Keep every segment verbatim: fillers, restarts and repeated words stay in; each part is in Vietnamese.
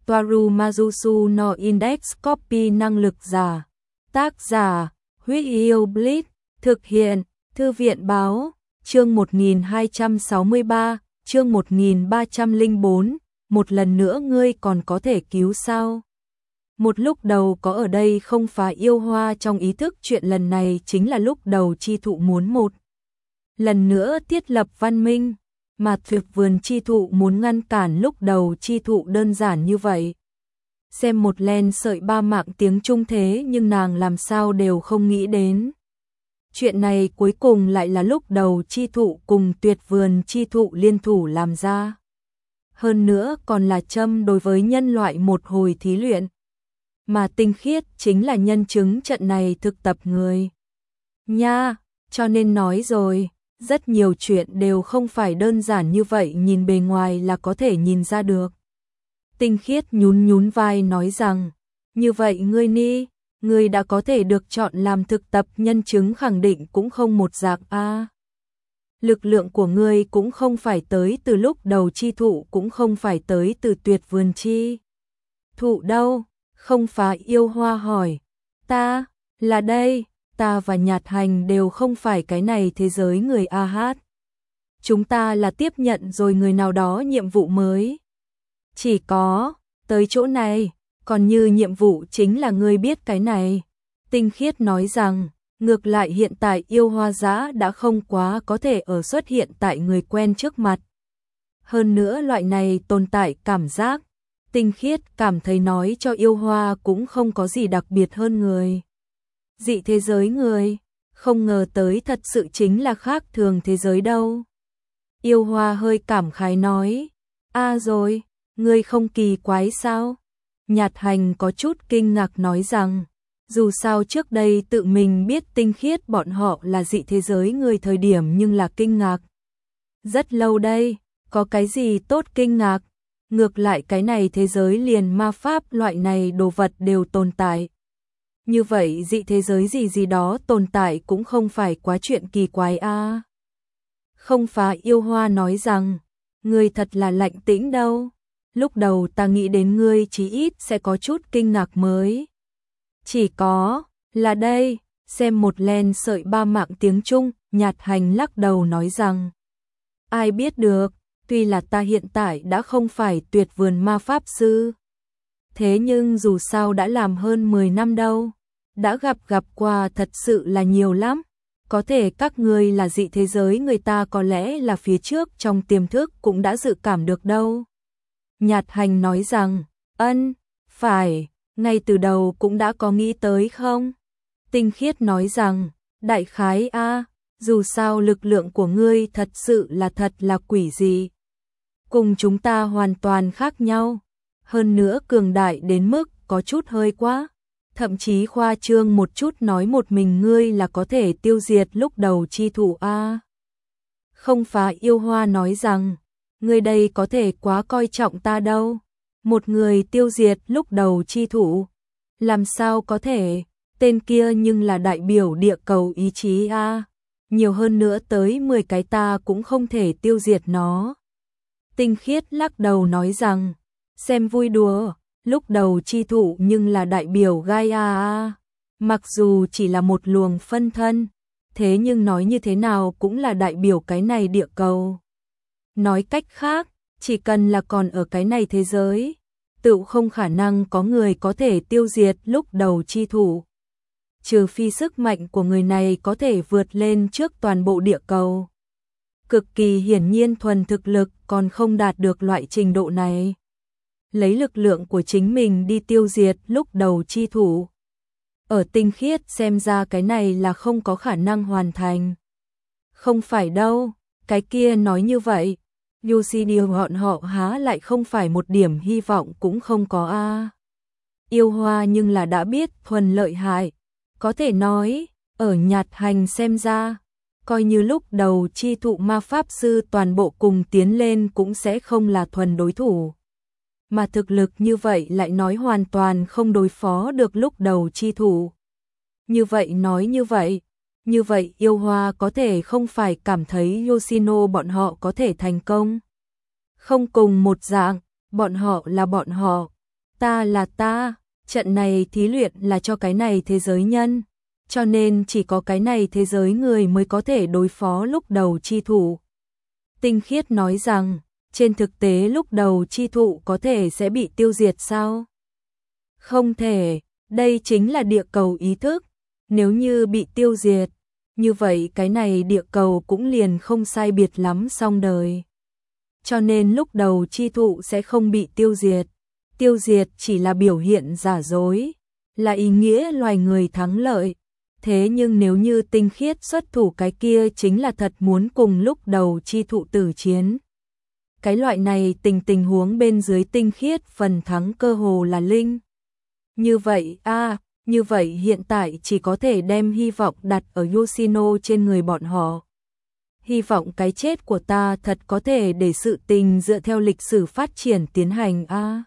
Toaru Majusu no Index Copy năng lực giả. Tác giả, Huyết Yêu Blitz, thực hiện, Thư viện báo, chương một nghìn hai trăm sáu mươi ba, chương một nghìn ba trăm lẻ bốn, một lần nữa ngươi còn có thể cứu sao? Một lúc đầu có ở đây không phá yêu hoa trong ý thức chuyện lần này chính là lúc đầu chi thụ muốn một lần nữa thiết lập văn minh, mà tuyệt vườn chi thụ muốn ngăn cản lúc đầu chi thụ đơn giản như vậy. Xem một len sợi ba mạng tiếng Trung thế nhưng nàng làm sao đều không nghĩ đến. Chuyện này cuối cùng lại là lúc đầu chi thụ cùng tuyệt vườn chi thụ liên thủ làm ra. Hơn nữa còn là châm đối với nhân loại một hồi thí luyện. Mà Tinh Khiết chính là nhân chứng trận này thực tập người. Nha, cho nên nói rồi, rất nhiều chuyện đều không phải đơn giản như vậy nhìn bề ngoài là có thể nhìn ra được. Tinh Khiết nhún nhún vai nói rằng, như vậy ngươi ni, ngươi đã có thể được chọn làm thực tập nhân chứng khẳng định cũng không một dạng a. Lực lượng của ngươi cũng không phải tới từ lúc đầu chi thụ cũng không phải tới từ tuyệt vườn chi thụ đâu. Không phá yêu hoa hỏi, ta, là đây, ta và Nhạt Hành đều không phải cái này thế giới người a hát. Chúng ta là tiếp nhận rồi người nào đó nhiệm vụ mới. Chỉ có, tới chỗ này, còn như nhiệm vụ chính là ngươi biết cái này. Tinh Khiết nói rằng, ngược lại hiện tại yêu hoa dã đã không quá có thể ở xuất hiện tại người quen trước mặt. Hơn nữa loại này tồn tại cảm giác. Tinh Khiết cảm thấy nói cho yêu hoa cũng không có gì đặc biệt hơn người. Dị thế giới người, không ngờ tới thật sự chính là khác thường thế giới đâu. Yêu hoa hơi cảm khái nói, a rồi, ngươi không kỳ quái sao? Nhạt Hành có chút kinh ngạc nói rằng, dù sao trước đây tự mình biết Tinh Khiết bọn họ là dị thế giới người thời điểm nhưng là kinh ngạc. Rất lâu đây, có cái gì tốt kinh ngạc? Ngược lại cái này thế giới liền ma pháp loại này đồ vật đều tồn tại. Như vậy dị thế giới gì gì đó tồn tại cũng không phải quá chuyện kỳ quái a. À. Không phá yêu hoa nói rằng, ngươi thật là lạnh tĩnh đâu. Lúc đầu ta nghĩ đến ngươi chí ít sẽ có chút kinh ngạc mới. Chỉ có, là đây, xem một len sợi ba mạng tiếng Trung, Nhạt Hành lắc đầu nói rằng, ai biết được. Tuy là ta hiện tại đã không phải tuyệt vườn ma pháp sư. Thế nhưng dù sao đã làm hơn mười năm đâu. Đã gặp gặp qua thật sự là nhiều lắm. Có thể các ngươi là dị thế giới người ta có lẽ là phía trước trong tiềm thức cũng đã dự cảm được đâu. Nhạt Hành nói rằng, ân, phải, ngay từ đầu cũng đã có nghĩ tới không? Tinh Khiết nói rằng, đại khái a, dù sao lực lượng của ngươi thật sự là thật là quỷ dị. Cùng chúng ta hoàn toàn khác nhau, hơn nữa cường đại đến mức có chút hơi quá, thậm chí khoa trương một chút nói một mình ngươi là có thể tiêu diệt lúc đầu chi thủ a. Không phá yêu hoa nói rằng, ngươi đây có thể quá coi trọng ta đâu, một người tiêu diệt lúc đầu chi thủ, làm sao có thể, tên kia nhưng là đại biểu địa cầu ý chí a, nhiều hơn nữa tới mười cái ta cũng không thể tiêu diệt nó. Tinh Khiết lắc đầu nói rằng, xem vui đùa, lúc đầu chi thụ nhưng là đại biểu Gaia, mặc dù chỉ là một luồng phân thân, thế nhưng nói như thế nào cũng là đại biểu cái này địa cầu. Nói cách khác, chỉ cần là còn ở cái này thế giới, tự không khả năng có người có thể tiêu diệt lúc đầu chi thụ. Trừ phi sức mạnh của người này có thể vượt lên trước toàn bộ địa cầu. Cực kỳ hiển nhiên thuần thực lực còn không đạt được loại trình độ này. Lấy lực lượng của chính mình đi tiêu diệt lúc đầu chi thủ. Ở Tinh Khiết xem ra cái này là không có khả năng hoàn thành. Không phải đâu, cái kia nói như vậy, Yusidio bọn họ há lại không phải một điểm hy vọng cũng không có a. À. Yêu hoa nhưng là đã biết thuần lợi hại, có thể nói, ở Nhạt Hành xem ra, coi như lúc đầu chi thụ ma pháp sư toàn bộ cùng tiến lên cũng sẽ không là thuần đối thủ. Mà thực lực như vậy lại nói hoàn toàn không đối phó được lúc đầu chi thủ. Như vậy nói như vậy, như vậy yêu hoa có thể không phải cảm thấy Yoshino bọn họ có thể thành công. Không cùng một dạng, bọn họ là bọn họ, ta là ta, trận này thí luyện là cho cái này thế giới nhân, cho nên chỉ có cái này thế giới người mới có thể đối phó lúc đầu chi thủ. Tinh khiết nói rằng, trên thực tế lúc đầu chi thụ có thể sẽ bị tiêu diệt sao? Không thể, đây chính là địa cầu ý thức, nếu như bị tiêu diệt, như vậy cái này địa cầu cũng liền không sai biệt lắm xong đời. Cho nên lúc đầu chi thụ sẽ không bị tiêu diệt, tiêu diệt chỉ là biểu hiện giả dối, là ý nghĩa loài người thắng lợi. Thế nhưng nếu như tinh khiết xuất thủ cái kia chính là thật muốn cùng lúc đầu chi thụ tử chiến. Cái loại này tình tình huống bên dưới tinh khiết phần thắng cơ hồ là linh. Như vậy a à, như vậy hiện tại chỉ có thể đem hy vọng đặt ở Yoshino trên người bọn họ. Hy vọng cái chết của ta thật có thể để sự tình dựa theo lịch sử phát triển tiến hành a. À.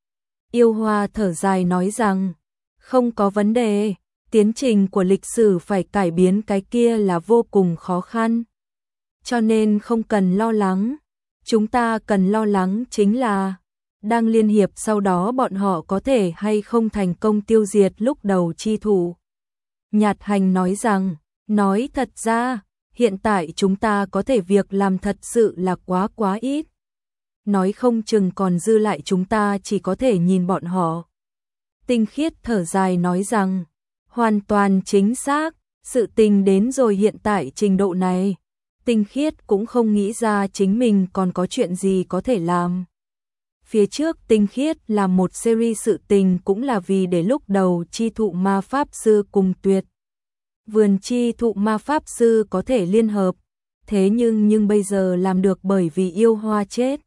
Yêu Hoa thở dài nói rằng, không có vấn đề, tiến trình của lịch sử phải cải biến cái kia là vô cùng khó khăn. Cho nên không cần lo lắng, chúng ta cần lo lắng chính là đang liên hiệp sau đó bọn họ có thể hay không thành công tiêu diệt lúc đầu chi thủ. Nhạt Hành nói rằng, nói thật ra, hiện tại chúng ta có thể việc làm thật sự là quá quá ít. Nói không chừng còn dư lại chúng ta chỉ có thể nhìn bọn họ. Tinh khiết thở dài nói rằng, hoàn toàn chính xác, sự tình đến rồi hiện tại trình độ này. Tinh khiết cũng không nghĩ ra chính mình còn có chuyện gì có thể làm. Phía trước tinh khiết làm một series sự tình cũng là vì để lúc đầu chi thụ ma pháp sư cùng tuyệt. Vườn chi thụ ma pháp sư có thể liên hợp, thế nhưng nhưng bây giờ làm được bởi vì Yêu Hoa chết.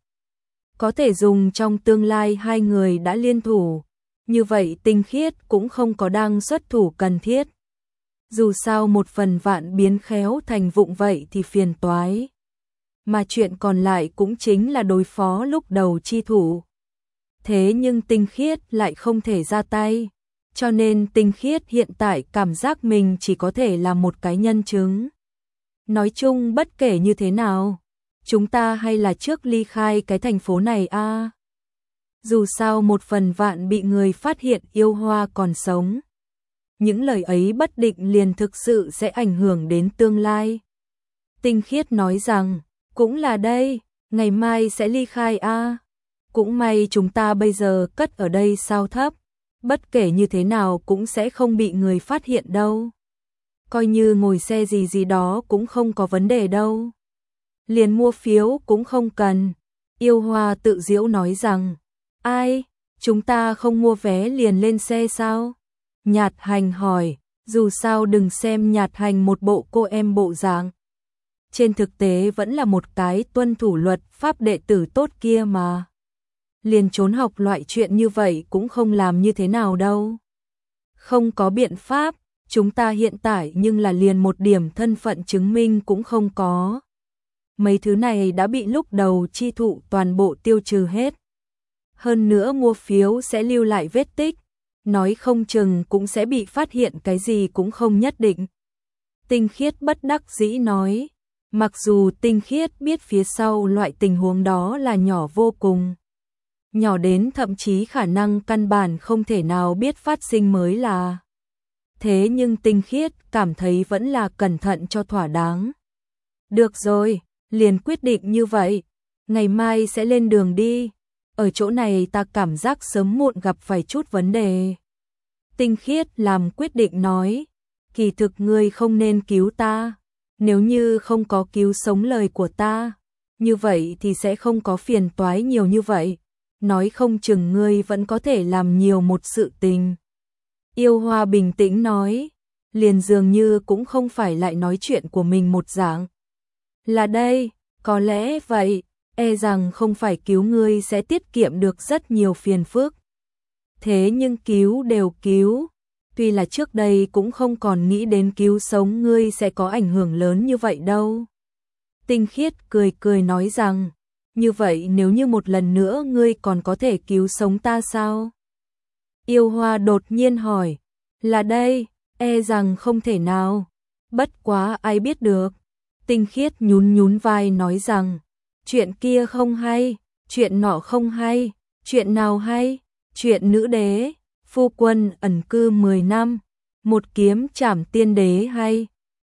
Có thể dùng trong tương lai hai người đã liên thủ, như vậy tinh khiết cũng không có đang xuất thủ cần thiết. Dù sao một phần vạn biến khéo thành vụng vậy thì phiền toái. Mà chuyện còn lại cũng chính là đối phó lúc đầu chi thủ. Thế nhưng tinh khiết lại không thể ra tay, cho nên tinh khiết hiện tại cảm giác mình chỉ có thể là một cái nhân chứng. Nói chung bất kể như thế nào, chúng ta hay là trước ly khai cái thành phố này a. À. Dù sao một phần vạn bị người phát hiện Yêu Hoa còn sống. Những lời ấy bất định liền thực sự sẽ ảnh hưởng đến tương lai. Tinh khiết nói rằng, cũng là đây, ngày mai sẽ ly khai a. À. Cũng may chúng ta bây giờ cất ở đây sao thấp, bất kể như thế nào cũng sẽ không bị người phát hiện đâu. Coi như ngồi xe gì gì đó cũng không có vấn đề đâu. Liền mua phiếu cũng không cần. Yêu Hoa tự giễu nói rằng, ai, chúng ta không mua vé liền lên xe sao? Nhạt Hành hỏi, dù sao đừng xem Nhạt Hành một bộ cô em bộ dạng. Trên thực tế vẫn là một cái tuân thủ luật pháp đệ tử tốt kia mà. Liền trốn học loại chuyện như vậy cũng không làm như thế nào đâu. Không có biện pháp, chúng ta hiện tại nhưng là liền một điểm thân phận chứng minh cũng không có. Mấy thứ này đã bị lúc đầu chi thụ toàn bộ tiêu trừ hết. Hơn nữa mua phiếu sẽ lưu lại vết tích, nói không chừng cũng sẽ bị phát hiện cái gì cũng không nhất định. Tinh khiết bất đắc dĩ nói, mặc dù tinh khiết biết phía sau loại tình huống đó là nhỏ vô cùng. Nhỏ đến thậm chí khả năng căn bản không thể nào biết phát sinh mới là. Thế nhưng tinh khiết cảm thấy vẫn là cẩn thận cho thỏa đáng. Được rồi, liền quyết định như vậy, ngày mai sẽ lên đường đi. Ở chỗ này ta cảm giác sớm muộn gặp phải chút vấn đề. Tinh khiết làm quyết định nói, kỳ thực ngươi không nên cứu ta, nếu như không có cứu sống lời của ta, như vậy thì sẽ không có phiền toái nhiều như vậy, nói không chừng ngươi vẫn có thể làm nhiều một sự tình. Yêu Hoa bình tĩnh nói, liền dường như cũng không phải lại nói chuyện của mình một dạng. Là đây, có lẽ vậy, e rằng không phải cứu ngươi sẽ tiết kiệm được rất nhiều phiền phức. Thế nhưng cứu đều cứu, tuy là trước đây cũng không còn nghĩ đến cứu sống ngươi sẽ có ảnh hưởng lớn như vậy đâu. Tinh khiết cười cười nói rằng, như vậy nếu như một lần nữa ngươi còn có thể cứu sống ta sao? Yêu Hoa đột nhiên hỏi, là đây, e rằng không thể nào, bất quá ai biết được. Tinh khiết nhún nhún vai nói rằng, chuyện kia không hay, chuyện nọ không hay, chuyện nào hay, Chuyện nữ đế, phu quân ẩn cư mười năm, một kiếm trảm tiên đế hay.